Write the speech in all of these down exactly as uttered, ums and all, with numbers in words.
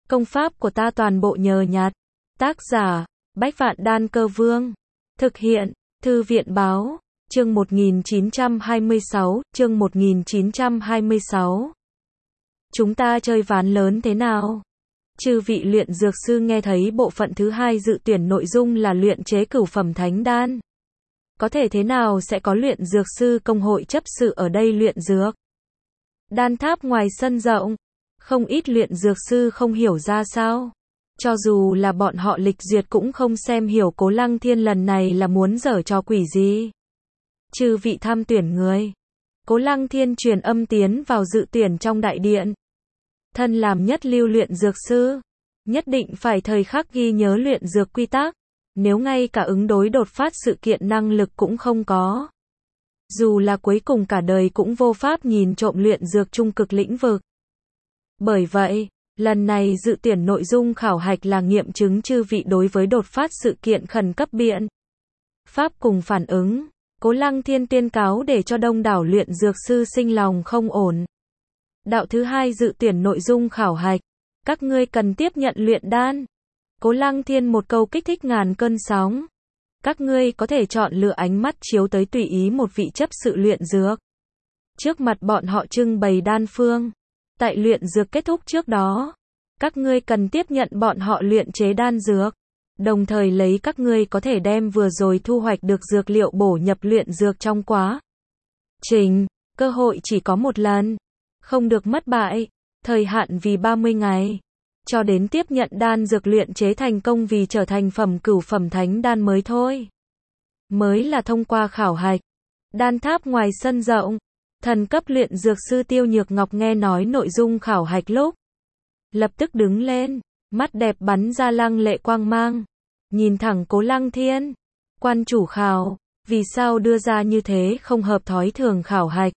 Công pháp của ta toàn bộ nhờ nhặt. Tác giả, Bách Vạn Đan Cơ Vương. Thực hiện, Thư viện Báo. Chương một nghìn chín trăm hai mươi sáu, chương một nghìn chín trăm hai mươi sáu. Chúng ta chơi ván lớn thế nào? Chư vị luyện dược sư nghe thấy bộ phận thứ hai dự tuyển nội dung là luyện chế cửu phẩm thánh đan. Có thể thế nào sẽ có luyện dược sư công hội chấp sự ở đây luyện dược? Đan tháp ngoài sân rộng, không ít luyện dược sư không hiểu ra sao. Cho dù là bọn họ lịch duyệt cũng không xem hiểu Cố Lăng Thiên lần này là muốn giở trò quỷ gì. Chư vị tham tuyển người. Cố Lăng Thiên truyền âm tiến vào dự tuyển trong đại điện. Thân làm nhất lưu luyện dược sư, nhất định phải thời khắc ghi nhớ luyện dược quy tắc, nếu ngay cả ứng đối đột phát sự kiện năng lực cũng không có. Dù là cuối cùng cả đời cũng vô pháp nhìn trộm luyện dược trung cực lĩnh vực. Bởi vậy, lần này dự tuyển nội dung khảo hạch là nghiệm chứng chư vị đối với đột phát sự kiện khẩn cấp biện pháp cùng phản ứng. Cố Lăng Thiên tuyên cáo để cho đông đảo luyện dược sư sinh lòng không ổn. Đạo thứ hai dự tuyển nội dung khảo hạch. Các ngươi cần tiếp nhận luyện đan. Cố Lăng Thiên một câu kích thích ngàn cơn sóng. Các ngươi có thể chọn lựa ánh mắt chiếu tới tùy ý một vị chấp sự luyện dược. Trước mặt bọn họ trưng bày đan phương. Tại luyện dược kết thúc trước đó, các ngươi cần tiếp nhận bọn họ luyện chế đan dược. Đồng thời lấy các ngươi có thể đem vừa rồi thu hoạch được dược liệu bổ nhập luyện dược trong quá trình. Cơ hội chỉ có một lần. Không được mất bại. Thời hạn vì ba mươi ngày. Cho đến tiếp nhận đan dược luyện chế thành công vì trở thành phẩm cửu phẩm thánh đan mới thôi. Mới là thông qua khảo hạch. Đan tháp ngoài sân rộng. Thần cấp luyện dược sư Tiêu Nhược Ngọc nghe nói nội dung khảo hạch lúc. Lập tức đứng lên. Mắt đẹp bắn ra lăng lệ quang mang. Nhìn thẳng Cố Lăng Thiên. Quan chủ khảo. Vì sao đưa ra như thế không hợp thói thường khảo hạch.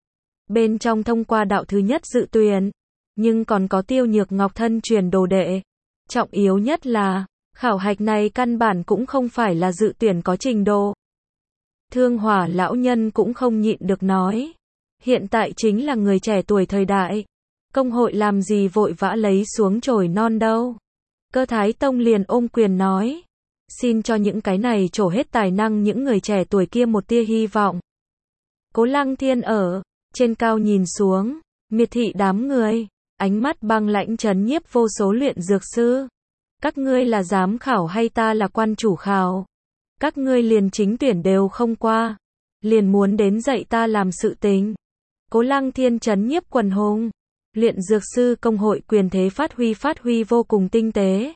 Bên trong thông qua đạo thứ nhất dự tuyển. Nhưng còn có Tiêu Nhược Ngọc thân truyền đồ đệ. Trọng yếu nhất là, khảo hạch này căn bản cũng không phải là dự tuyển có trình độ. Thương Hỏa lão nhân cũng không nhịn được nói. Hiện tại chính là người trẻ tuổi thời đại. Công hội làm gì vội vã lấy xuống chổi non đâu. Cơ Thái Tông liền ôm quyền nói. Xin cho những cái này trổ hết tài năng những người trẻ tuổi kia một tia hy vọng. Cố Lăng Thiên ở trên cao nhìn xuống, miệt thị đám người. Ánh mắt băng lãnh trấn nhiếp vô số luyện dược sư. Các ngươi là giám khảo hay ta là quan chủ khảo? Các ngươi liền chính tuyển đều không qua. Liền muốn đến dạy ta làm sự tình. Cố Lăng Thiên trấn nhiếp quần hùng. Luyện dược sư công hội quyền thế phát huy phát huy vô cùng tinh tế.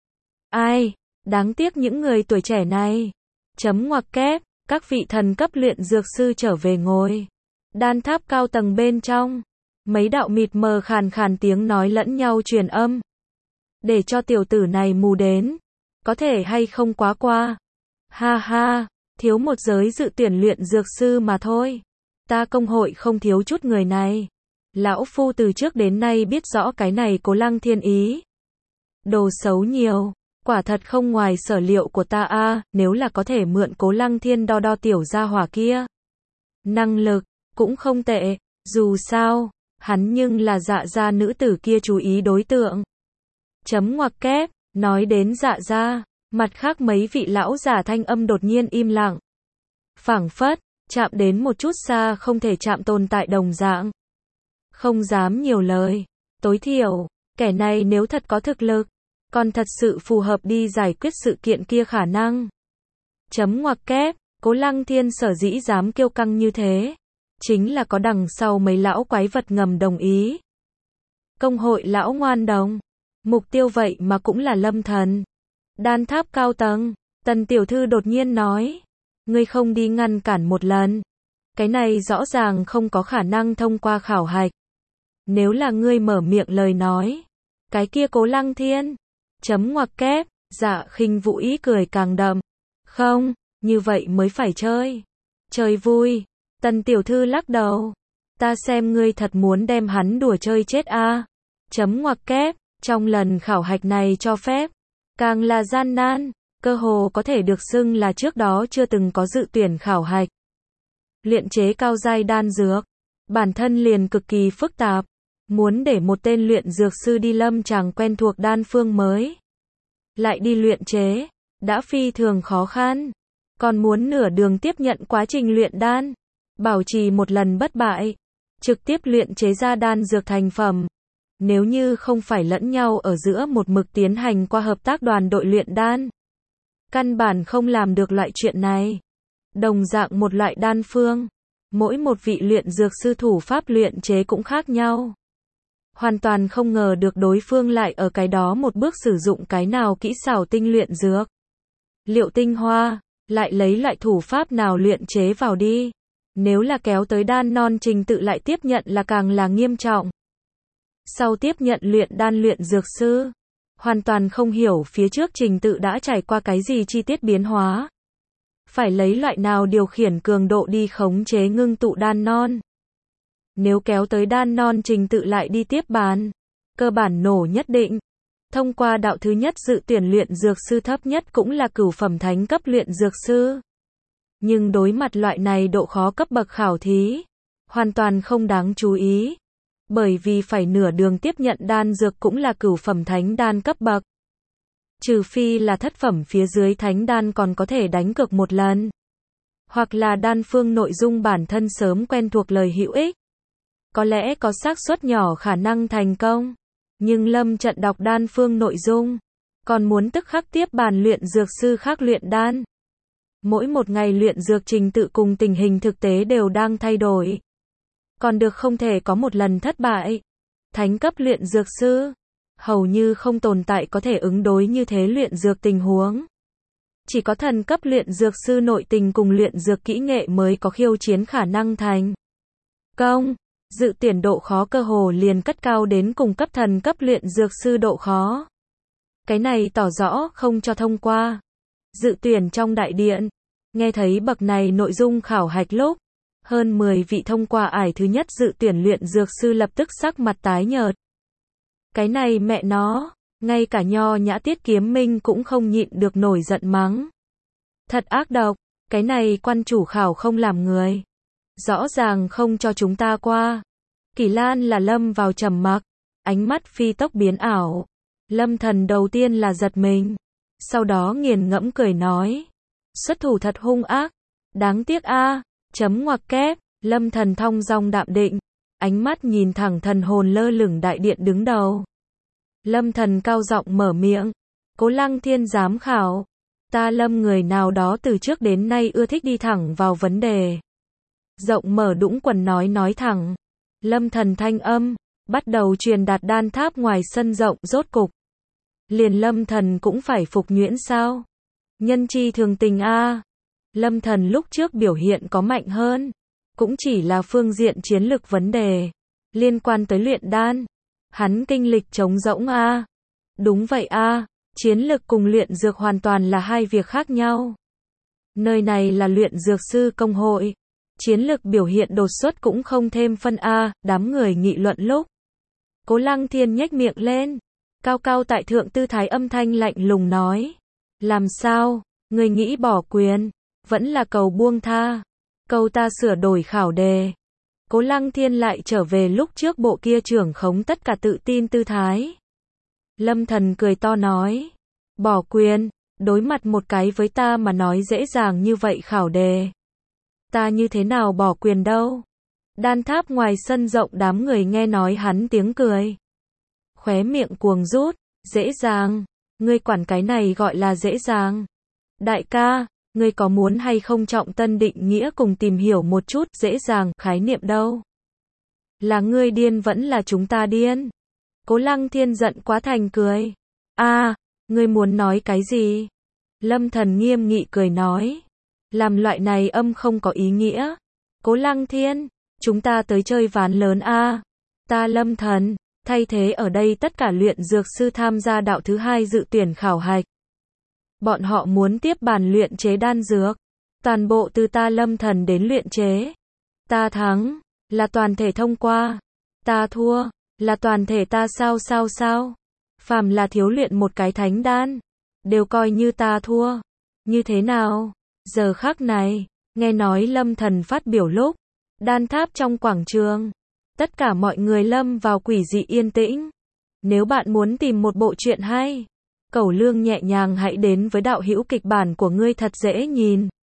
Ai? Đáng tiếc những người tuổi trẻ này. Chấm ngoặc kép. Các vị thần cấp luyện dược sư trở về ngồi. Đan tháp cao tầng bên trong. Mấy đạo mịt mờ khàn khàn tiếng nói lẫn nhau truyền âm. Để cho tiểu tử này mù đến. Có thể hay không quá qua. Ha ha, thiếu một giới dự tuyển luyện dược sư mà thôi. Ta công hội không thiếu chút người này. Lão phu từ trước đến nay biết rõ cái này Cố Lăng Thiên ý. Đồ xấu nhiều. Quả thật không ngoài sở liệu của ta a à, nếu là có thể mượn Cố Lăng Thiên đo đo tiểu gia hỏa kia. Năng lực, cũng không tệ. Dù sao. Hắn nhưng là Dạ gia nữ tử kia chú ý đối tượng. Chấm ngoặc kép, nói đến Dạ gia, mặt khác mấy vị lão giả thanh âm đột nhiên im lặng. Phảng phất, chạm đến một chút xa không thể chạm tồn tại đồng dạng. Không dám nhiều lời, tối thiểu, kẻ này nếu thật có thực lực, còn thật sự phù hợp đi giải quyết sự kiện kia khả năng. Chấm ngoặc kép, Cố Lăng Thiên sở dĩ dám kiêu căng như thế. Chính là có đằng sau mấy lão quái vật ngầm đồng ý. Công hội lão ngoan đồng. Mục tiêu vậy mà cũng là Lâm Thần. Đan tháp cao tầng. Tần tiểu thư đột nhiên nói. Ngươi không đi ngăn cản một lần. Cái này rõ ràng không có khả năng thông qua khảo hạch. Nếu là ngươi mở miệng lời nói. Cái kia Cố Lăng Thiên. Chấm ngoặc kép. Dạ khinh vũ ý cười càng đậm. Không, như vậy mới phải chơi. Chơi vui. Tần tiểu thư lắc đầu. Ta xem ngươi thật muốn đem hắn đùa chơi chết a. À. Chấm ngoặc kép. Trong lần khảo hạch này cho phép. Càng là gian nan. Cơ hồ có thể được xưng là trước đó chưa từng có dự tuyển khảo hạch. Luyện chế cao giai đan dược. Bản thân liền cực kỳ phức tạp. Muốn để một tên luyện dược sư đi lâm chàng quen thuộc đan phương mới, lại đi luyện chế, đã phi thường khó khăn. Còn muốn nửa đường tiếp nhận quá trình luyện đan, bảo trì một lần bất bại, trực tiếp luyện chế ra đan dược thành phẩm. Nếu như không phải lẫn nhau ở giữa một mực tiến hành qua hợp tác đoàn đội luyện đan, căn bản không làm được loại chuyện này. Đồng dạng một loại đan phương, mỗi một vị luyện dược sư thủ pháp luyện chế cũng khác nhau. Hoàn toàn không ngờ được đối phương lại ở cái đó một bước sử dụng cái nào kỹ xảo tinh luyện dược. Liệu tinh hoa, lại lấy loại thủ pháp nào luyện chế vào đi. Nếu là kéo tới đan non trình tự lại tiếp nhận là càng là nghiêm trọng. Sau tiếp nhận luyện đan luyện dược sư, hoàn toàn không hiểu phía trước trình tự đã trải qua cái gì chi tiết biến hóa. Phải lấy loại nào điều khiển cường độ đi khống chế ngưng tụ đan non. Nếu kéo tới đan non trình tự lại đi tiếp bàn, cơ bản nổ nhất định. Thông qua đạo thứ nhất dự tuyển luyện dược sư thấp nhất cũng là cửu phẩm thánh cấp luyện dược sư. Nhưng đối mặt loại này độ khó cấp bậc khảo thí, hoàn toàn không đáng chú ý. Bởi vì phải nửa đường tiếp nhận đan dược cũng là cửu phẩm thánh đan cấp bậc. Trừ phi là thất phẩm phía dưới thánh đan còn có thể đánh cược một lần. Hoặc là đan phương nội dung bản thân sớm quen thuộc lời hữu ích. Có lẽ có xác suất nhỏ khả năng thành công. Nhưng lâm trận đọc đan phương nội dung, còn muốn tức khắc tiếp bàn luyện dược sư khác luyện đan. Mỗi một ngày luyện dược trình tự cùng tình hình thực tế đều đang thay đổi. Còn được không thể có một lần thất bại. Thánh cấp luyện dược sư, hầu như không tồn tại có thể ứng đối như thế luyện dược tình huống. Chỉ có thần cấp luyện dược sư nội tình cùng luyện dược kỹ nghệ mới có khiêu chiến khả năng thành công. Dự tuyển độ khó cơ hồ liền cất cao đến cùng cấp thần cấp luyện dược sư độ khó. Cái này tỏ rõ không cho thông qua. Dự tuyển trong đại điện, nghe thấy bậc này nội dung khảo hạch lúc, hơn mười vị thông qua ải thứ nhất dự tuyển luyện dược sư lập tức sắc mặt tái nhợt. Cái này mẹ nó, ngay cả nho nhã Tiết Kiếm Minh cũng không nhịn được nổi giận mắng. Thật ác độc, cái này quan chủ khảo không làm người. Rõ ràng không cho chúng ta qua. Kỳ Lan là lâm vào trầm mặc, ánh mắt phi tốc biến ảo. Lâm Thần đầu tiên là giật mình, sau đó nghiền ngẫm cười nói. Xuất thủ thật hung ác, đáng tiếc a. Chấm ngoặc kép, Lâm Thần thong dong đạm định, ánh mắt nhìn thẳng thần hồn lơ lửng đại điện đứng đầu. Lâm Thần cao giọng mở miệng, Cố Lăng Thiên giám khảo, ta Lâm người nào đó từ trước đến nay ưa thích đi thẳng vào vấn đề. Rộng mở đũng quần nói nói thẳng. Lâm Thần thanh âm, bắt đầu truyền đạt đan tháp ngoài sân rộng rốt cục. Liền Lâm Thần cũng phải phục nhuyễn sao? Nhân chi thường tình a. Lâm Thần lúc trước biểu hiện có mạnh hơn, cũng chỉ là phương diện chiến lược vấn đề, liên quan tới luyện đan. Hắn kinh lịch trống rỗng a. Đúng vậy a, chiến lược cùng luyện dược hoàn toàn là hai việc khác nhau. Nơi này là luyện dược sư công hội. Chiến lược biểu hiện đột xuất cũng không thêm phân A, đám người nghị luận lúc. Cố Lăng Thiên nhếch miệng lên, cao cao tại thượng tư thái âm thanh lạnh lùng nói. Làm sao, người nghĩ bỏ quyền, vẫn là cầu buông tha, cầu ta sửa đổi khảo đề. Cố Lăng Thiên lại trở về lúc trước bộ kia trưởng khống tất cả tự tin tư thái. Lâm Thần cười to nói. Bỏ quyền, đối mặt một cái với ta mà nói dễ dàng như vậy khảo đề. Ta như thế nào bỏ quyền đâu. Đan tháp ngoài sân rộng đám người nghe nói hắn tiếng cười. Khóe miệng cuồng rút, dễ dàng, ngươi quản cái này gọi là dễ dàng. Đại ca, ngươi có muốn hay không trọng tân định nghĩa cùng tìm hiểu một chút dễ dàng khái niệm đâu. Là ngươi điên vẫn là chúng ta điên. Cố Lăng Thiên giận quá thành cười. A, à, ngươi muốn nói cái gì? Lâm Thần nghiêm nghị cười nói. Làm loại này âm không có ý nghĩa. Cố Lăng Thiên, chúng ta tới chơi ván lớn a. Ta Lâm Thần, thay thế ở đây tất cả luyện dược sư tham gia đạo thứ hai dự tuyển khảo hạch. Bọn họ muốn tiếp bàn luyện chế đan dược. Toàn bộ từ ta Lâm Thần đến luyện chế. Ta thắng, là toàn thể thông qua. Ta thua, là toàn thể ta sao sao sao. Phàm là thiếu luyện một cái thánh đan, đều coi như ta thua. Như thế nào? Giờ khắc này, nghe nói Lâm Thần phát biểu lúc, đan tháp trong quảng trường, Tất cả mọi người lâm vào quỷ dị yên tĩnh. Nếu bạn muốn tìm một bộ truyện hay, cẩu lương nhẹ nhàng hãy đến với đạo hữu kịch bản của ngươi thật dễ nhìn.